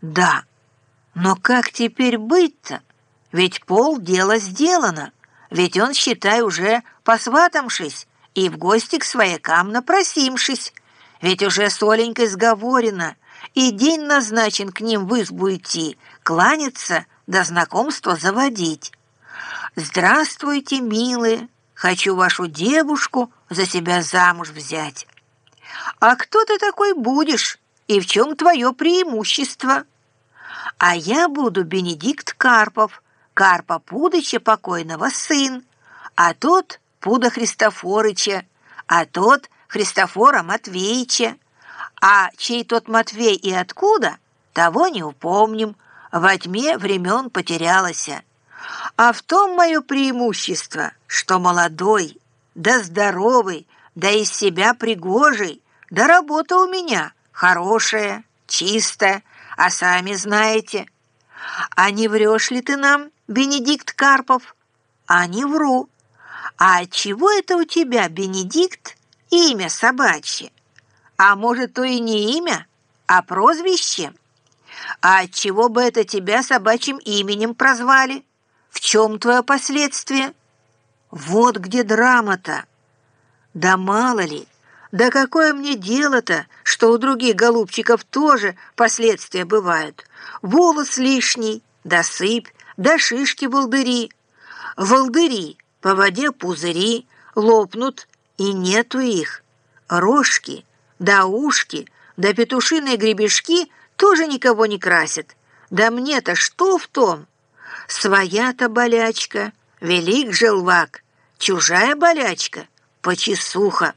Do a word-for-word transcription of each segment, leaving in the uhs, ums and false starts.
Да, но как теперь быть-то? Ведь полдела сделано, ведь он, считай, уже посватамшись и в гости к своякам напросимшись, ведь уже с Оленькой сговорено, и день назначен к ним в избу идти, кланяться да знакомство заводить. Здравствуйте, милые, хочу вашу девушку за себя замуж взять. А кто ты такой будешь и в чем твое преимущество? А я буду Бенедикт Карпов, Карпа Пудыча покойного сын, а тот Пуда Христофорыча, а тот Христофора Матвеича. А чей тот Матвей и откуда, того не упомним, во тьме времен потерялося. А в том мое преимущество, что молодой, да здоровый, да из себя пригожий, да работа у меня хорошая, чистая, а сами знаете. А не врешь ли ты нам, Бенедикт Карпов? А не вру. А отчего это у тебя, Бенедикт, имя собачье? А может, то и не имя, а прозвище? А отчего бы это тебя собачьим именем прозвали? В чем твое последствие? Вот где драма-то. Да мало ли, да какое мне дело-то, что у других голубчиков тоже последствия бывают. Волос лишний, да сыпь, да шишки-волдыри. Волдыри, по воде пузыри, лопнут, и нету их. Рожки, да ушки, да петушиные гребешки тоже никого не красят. Да мне-то что в том? Своя-то болячка, велик желвак, чужая болячка, почесуха.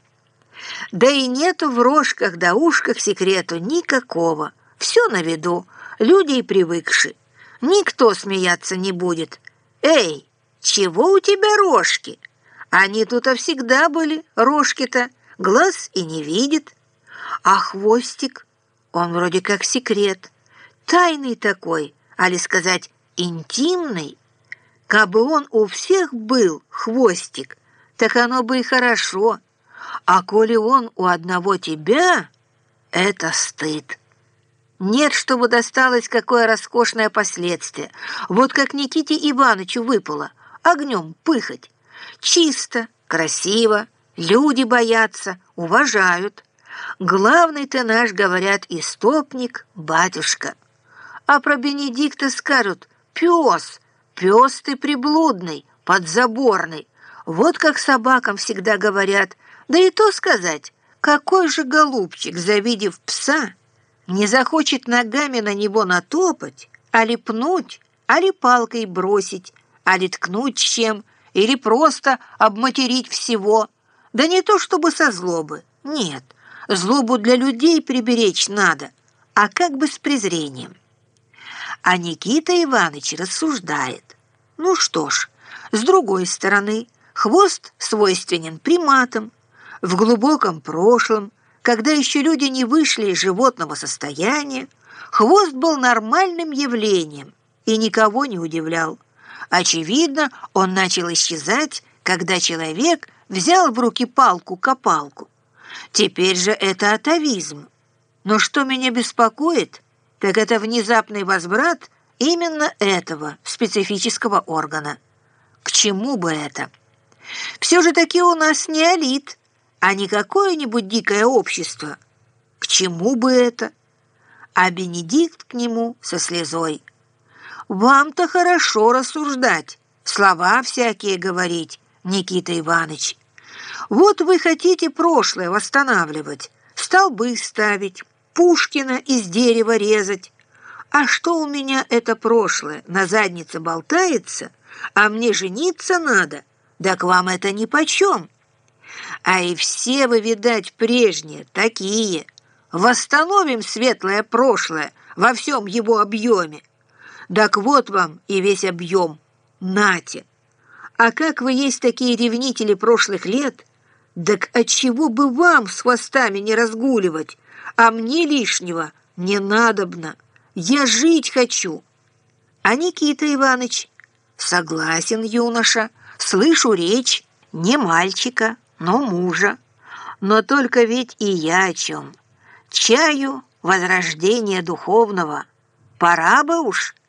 Да и нету в рожках да ушках секрету никакого. Все на виду, люди и привыкши. Никто смеяться не будет. Эй, чего у тебя рожки? Они тут всегда были, рожки-то, глаз и не видит. А хвостик, он вроде как секрет, тайный такой, али сказать, интимный. Кабы он у всех был, хвостик, так оно бы и хорошо. А коли он у одного тебя, это стыд. Нет, чтобы досталось какое роскошное последствие. Вот как Никите Ивановичу выпало, огнем пыхать. Чисто, красиво, люди боятся, уважают. Главный-то наш, говорят, истопник, батюшка. А про Бенедикта скажут: пес, пес ты приблудный, подзаборный. Вот как собакам всегда говорят. Да и то сказать, какой же голубчик, завидев пса, не захочет ногами на него натопать, али пнуть, али палкой бросить, али ткнуть чем, или просто обматерить всего. Да не то чтобы со злобы, нет, злобу для людей приберечь надо, а как бы с презрением. А Никита Иванович рассуждает. Ну что ж, с другой стороны, хвост свойственен приматам. В глубоком прошлом, когда еще люди не вышли из животного состояния, хвост был нормальным явлением и никого не удивлял. Очевидно, он начал исчезать, когда человек взял в руки палку-копалку. Теперь же это атавизм. Но что меня беспокоит, так это внезапный возврат именно этого специфического органа. К чему бы это? Все же таки у нас неолит, а не какое-нибудь дикое общество. К чему бы это? А Бенедикт к нему со слезой. Вам-то хорошо рассуждать, слова всякие говорить, Никита Иванович. Вот вы хотите прошлое восстанавливать, столбы ставить, Пушкина из дерева резать. А что у меня это прошлое на заднице болтается, а мне жениться надо, да к вам это нипочем. А и все вы, видать, прежние, такие. Восстановим светлое прошлое во всем его объеме. Так вот вам и весь объем. Нате. А как вы есть такие ревнители прошлых лет, так отчего бы вам с хвостами не разгуливать, а мне лишнего не надобно. Я жить хочу. А Никита Иванович: согласен, юноша, слышу речь не мальчика, но мужа. Но только ведь и я о чем. Чаю возрождения духовного. Пора бы уж.